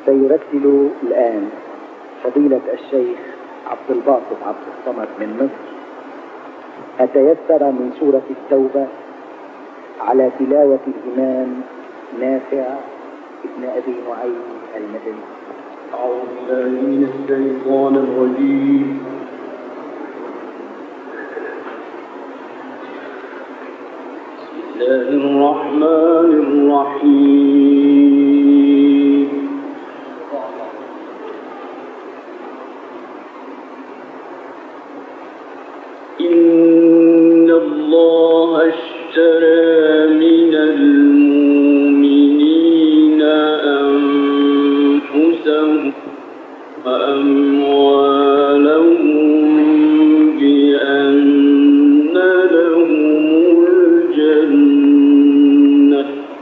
سيرتل الآن فضيلة الشيخ عبد الباسط عبد الصمد من مصر أتيسر من سورة التوبة على تلاوة الإمام نافع ابن أبي نعيم المدني. أعوذ بالله من الشيطان الرجيم. بسم الله الرحمن الرحيم. إن الله اشترى من المؤمنين أنفسهم وأموالهم بأن لهم الجنة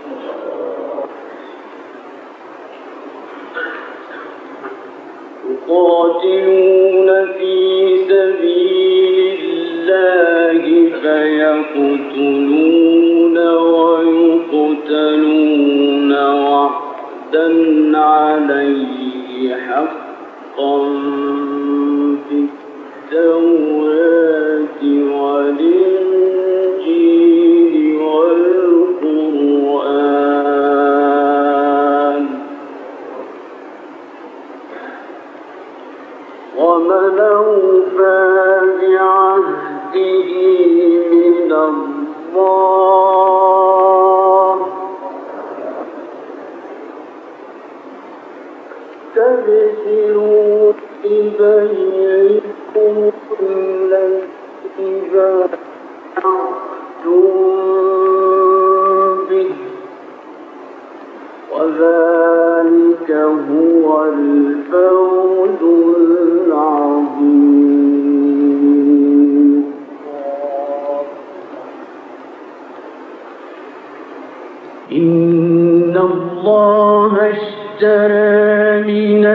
يقاتلون في سبيل الله فيقتلون ويقتلون وعدا عليه حقا في التوراة والإنجيل والقرآن ومن أوفى بعهده من الله استبشروا ببيعكم الذي بايعتم به وذلك هو الفوز العظيم. إن الله اشترى من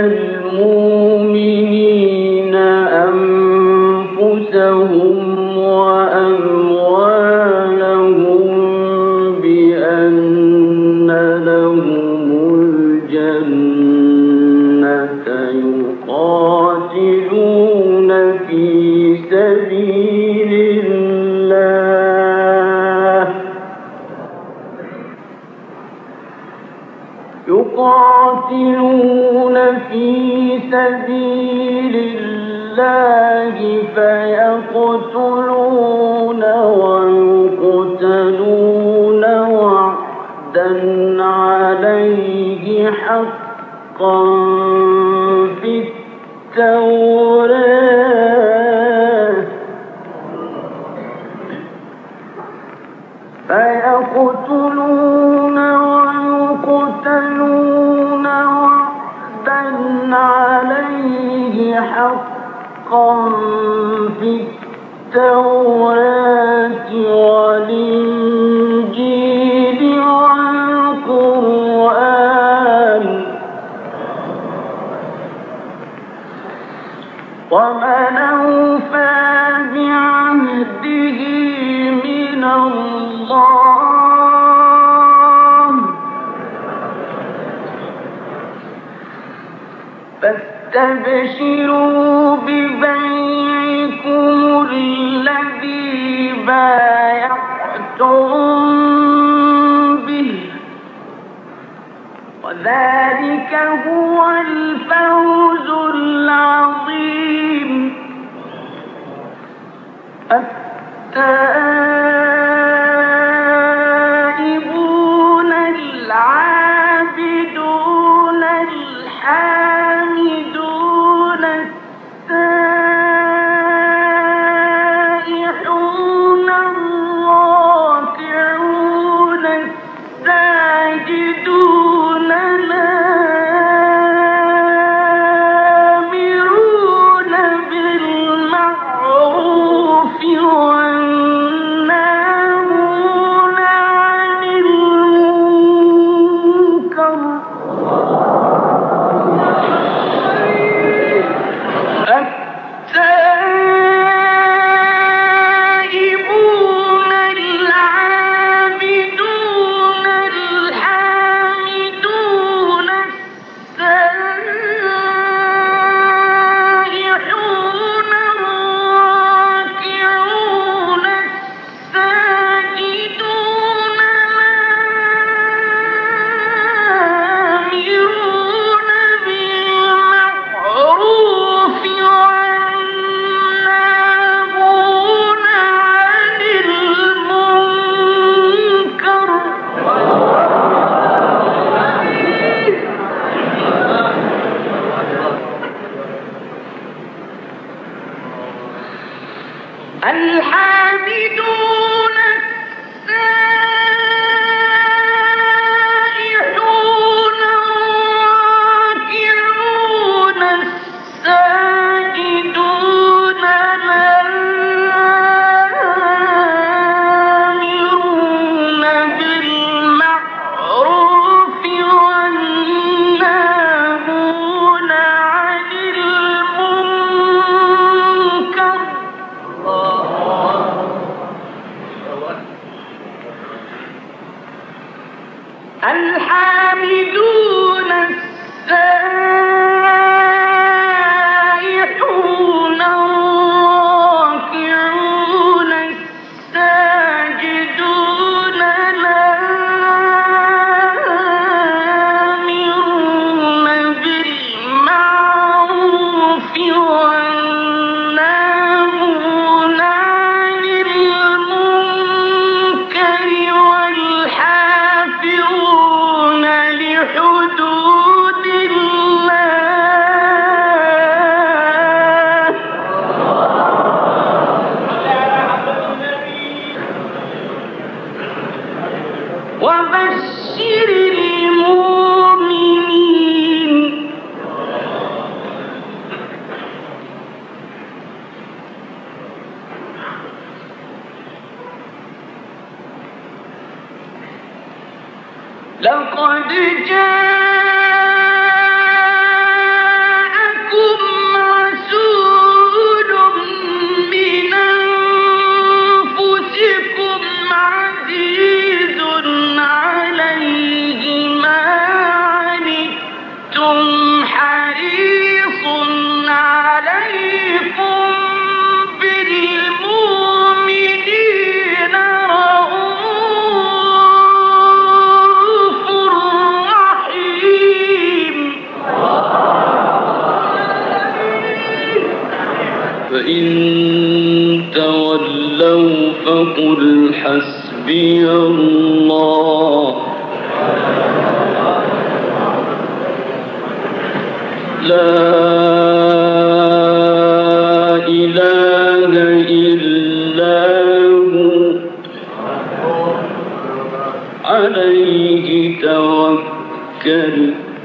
المؤمنين أنفسهم وأموالهم بأن لهم الجنة يقاتلون في سبيل الله فيقتلون ويقتلون وعدا عليه حقا في التوراة فيقتلون ويقتلون وعدا عليه حقا في التوراة والإنجيل والقرآن ومن أوفى بعهده من الله فاستبشروا ببيعكم الذي بايعتم به وذلك هو الفوز العظيم. التائبون العابدون الحامدون السائحون الراكعون الساجدون الآمرون بالمعروف والنهي الحامدون السائحون الراكعون الساجدون الآمرون بالمعروف والناهون عن المنكر والحافظون لحدود الله وبشر المؤمنين. لقد جاءكم رسول من أنفسكم عزيز عليه ما عنتم حريص عليكم بالمؤمنين رؤوف رحيم. فإن تولوا فقل حسبي الله لا إله إلا هو عليه توكلت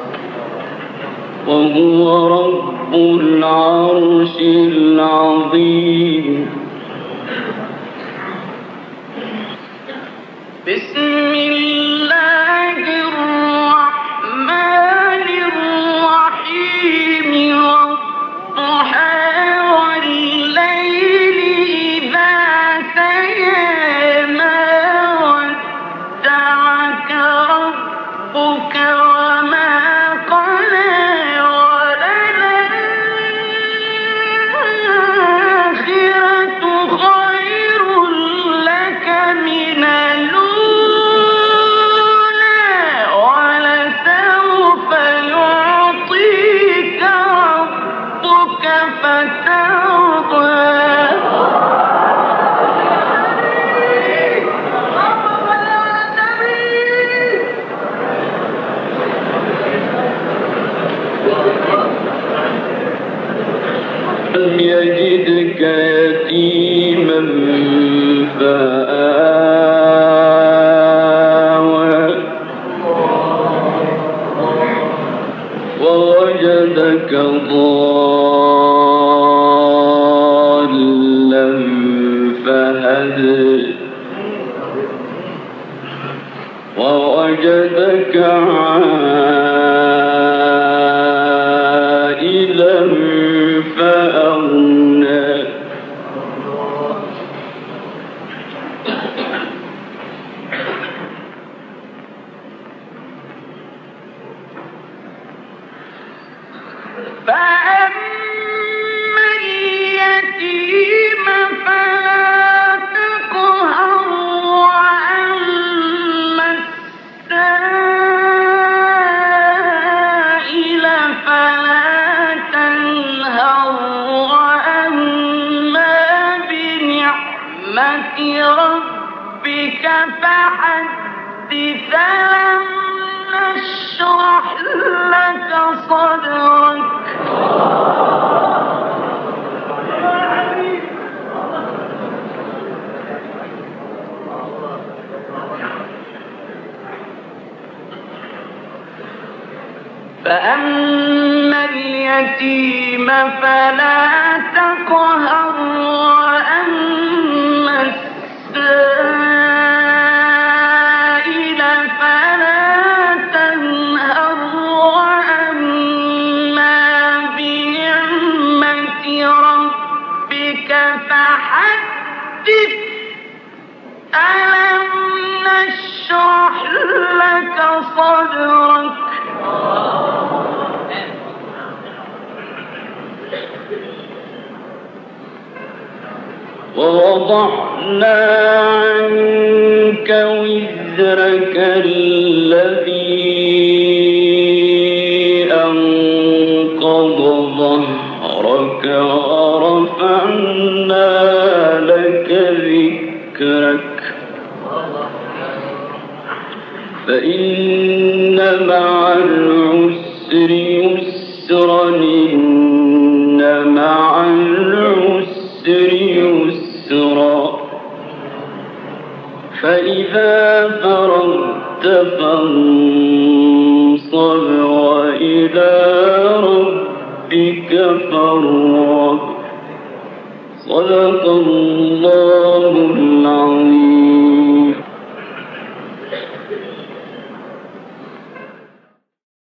وهو رب العرش العظيم. بسم الله الرحمن الرحيم والضحى والليل إذا سجى ما ودعك ربك وما قلى وللآخرة خير لك من الأولى ولسوف يعطيك ربك فترضى. لم يجدك يتيما فآوى ووجدك ضالا فهدى ووجدك عائلا فأغنى فأما اليتيم فلا تقهر وأما السائل فلا تنهر وأما بنعمة ربك فحدث. ألم نشرح لك صدرك فأما اليتيم فلا تقهر وأما السائل فلا تنهر وأما بنعمة ربك فحدث. ألم نشرح لك صدرك ووضعنا عنك وزرك الذي أنقض ظهرك ورفعنا لك ذكرك فإن مع العسر يسرا إن مع العسر يسرا فإذا فرغت فانصب وإلى ربك فارغب صدق الله العظيم.